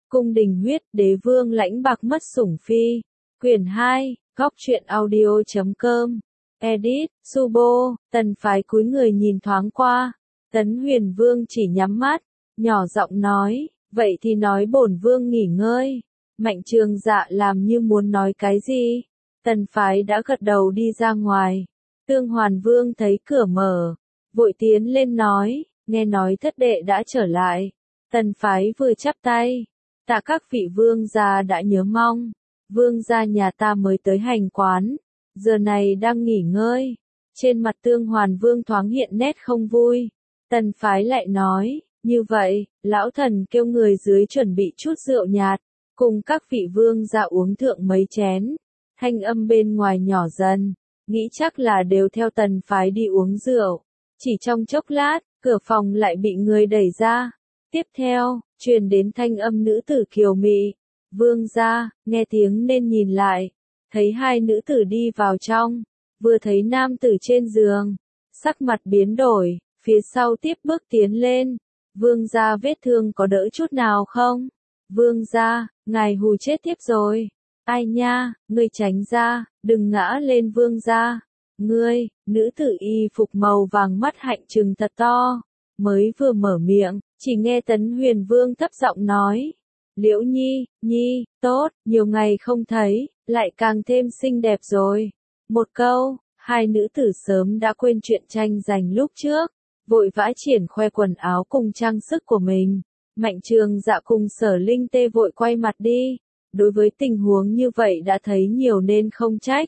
Cung đình huyết, đế vương lãnh bạc mất sủng phi. Quyển 2, góc truyện audio.com. Edit, Subo, Tần Phái cúi người nhìn thoáng qua. Tấn Huyền Vương chỉ nhắm mắt, nhỏ giọng nói, vậy thì nói bổn vương nghỉ ngơi. Mạnh Trường Dạ làm như muốn nói cái gì. Tần Phái đã gật đầu đi ra ngoài. Tương Hoàn Vương thấy cửa mở, vội tiến lên nói, nghe nói thất đệ đã trở lại. Tần Phái vừa chắp tay, tạ các vị vương gia đã nhớ mong. Vương gia nhà ta mới tới hành quán, giờ này đang nghỉ ngơi. Trên mặt Tương Hoàn Vương thoáng hiện nét không vui. Tần Phái lại nói, như vậy, lão thần kêu người dưới chuẩn bị chút rượu nhạt, cùng các vị vương gia uống thượng mấy chén. Thanh âm bên ngoài nhỏ dần, nghĩ chắc là đều theo Tần Phái đi uống rượu. Chỉ trong chốc lát, cửa phòng lại bị người đẩy ra. Tiếp theo, truyền đến thanh âm nữ tử kiều mị. Vương gia, nghe tiếng nên nhìn lại. Thấy hai nữ tử đi vào trong. Vừa thấy nam tử trên giường. Sắc mặt biến đổi, phía sau tiếp bước tiến lên. Vương gia vết thương có đỡ chút nào không? Vương gia, ngài hù chết tiếp rồi. Ai nha, ngươi tránh ra, đừng ngã lên vương gia. Ngươi, nữ tử y phục màu vàng mắt hạnh trừng thật to. Mới vừa mở miệng, chỉ nghe Tấn Huyền Vương thấp giọng nói. Liễu Nhi, Nhi, tốt, nhiều ngày không thấy, lại càng thêm xinh đẹp rồi. Một câu, hai nữ tử sớm đã quên chuyện tranh giành lúc trước, vội vã triển khoe quần áo cùng trang sức của mình. Mạnh Trường Dạ cùng Sở Linh Tê vội quay mặt đi. Đối với tình huống như vậy đã thấy nhiều nên không trách.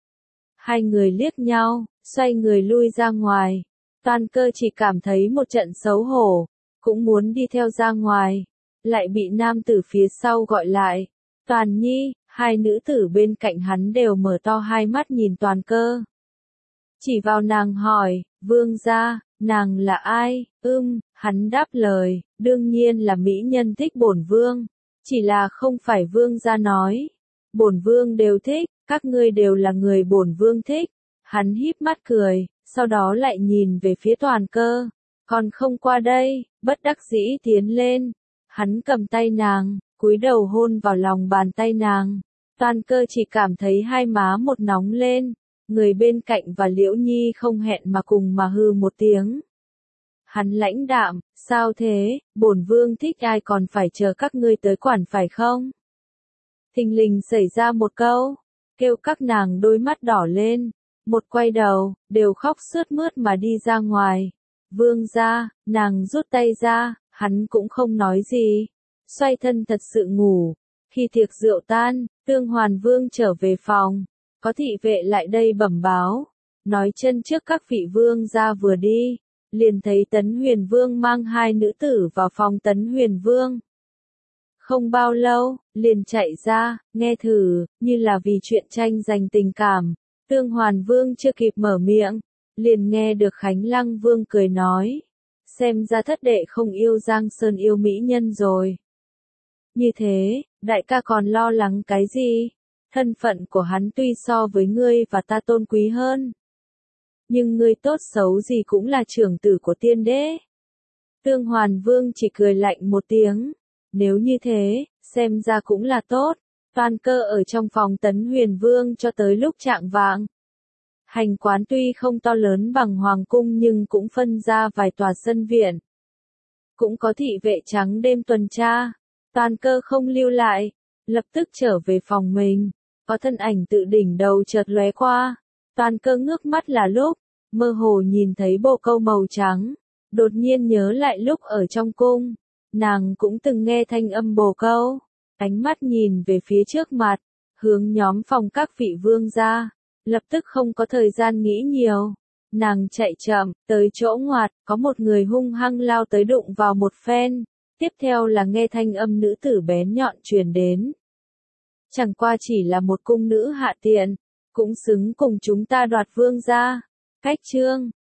Hai người liếc nhau, xoay người lui ra ngoài. Toàn Cơ chỉ cảm thấy một trận xấu hổ, cũng muốn đi theo ra ngoài, lại bị nam tử phía sau gọi lại. Toàn Nhi, hai nữ tử bên cạnh hắn đều mở to hai mắt nhìn Toàn Cơ. Chỉ vào nàng hỏi, vương gia, nàng là ai? Hắn đáp lời, đương nhiên là mỹ nhân thích bổn vương. Chỉ là không phải vương gia nói. Bổn vương đều thích, các ngươi đều là người bổn vương thích. Hắn híp mắt cười, sau đó lại nhìn về phía Toàn Cơ. Còn không qua đây, bất đắc dĩ tiến lên. Hắn cầm tay nàng, cúi đầu hôn vào lòng bàn tay nàng. Toàn Cơ chỉ cảm thấy hai má một nóng lên. Người bên cạnh và Liễu Nhi không hẹn mà cùng mà hừ một tiếng. Hắn lãnh đạm, sao thế, bổn vương thích ai còn phải chờ các ngươi tới quản phải không? Thình lình xảy ra một câu, kêu các nàng đôi mắt đỏ lên, một quay đầu, đều khóc sướt mướt mà đi ra ngoài. Vương gia, nàng rút tay ra, hắn cũng không nói gì, xoay thân thật sự ngủ. Khi tiệc rượu tan, Tương Hoàn Vương trở về phòng, có thị vệ lại đây bẩm báo, nói chân trước các vị vương gia vừa đi. Liền thấy Tấn Huyền Vương mang hai nữ tử vào phòng Tấn Huyền Vương. Không bao lâu, liền chạy ra, nghe thử, như là vì chuyện tranh giành tình cảm. Tương Hoàn Vương chưa kịp mở miệng, liền nghe được Khánh Lăng Vương cười nói. Xem ra thất đệ không yêu Giang Sơn yêu mỹ nhân rồi. Như thế, đại ca còn lo lắng cái gì? Thân phận của hắn tuy so với ngươi và ta tôn quý hơn. Nhưng ngươi tốt xấu gì cũng là trưởng tử của tiên đế. Tương Hoàn Vương chỉ cười lạnh một tiếng. Nếu như thế, xem ra cũng là tốt. Toàn Cơ ở trong phòng Tấn Huyền Vương cho tới lúc chạng vạng. Hành quán tuy không to lớn bằng hoàng cung nhưng cũng phân ra vài tòa sân viện. Cũng có thị vệ trắng đêm tuần tra. Toàn Cơ không lưu lại, lập tức trở về phòng mình. Có thân ảnh tự đỉnh đầu chợt lóe qua. Toàn Cơ ngước mắt là lúc mơ hồ nhìn thấy bộ câu màu trắng, đột nhiên nhớ lại lúc ở trong cung, nàng cũng từng nghe thanh âm bồ câu, ánh mắt nhìn về phía trước mặt, hướng nhóm phòng các vị vương gia, lập tức không có thời gian nghĩ nhiều, nàng chạy chậm, tới chỗ ngoặt, có một người hung hăng lao tới đụng vào một phen, tiếp theo là nghe thanh âm nữ tử bén nhọn truyền đến. Chẳng qua chỉ là một cung nữ hạ tiện, cũng xứng cùng chúng ta đoạt vương gia. Cách chương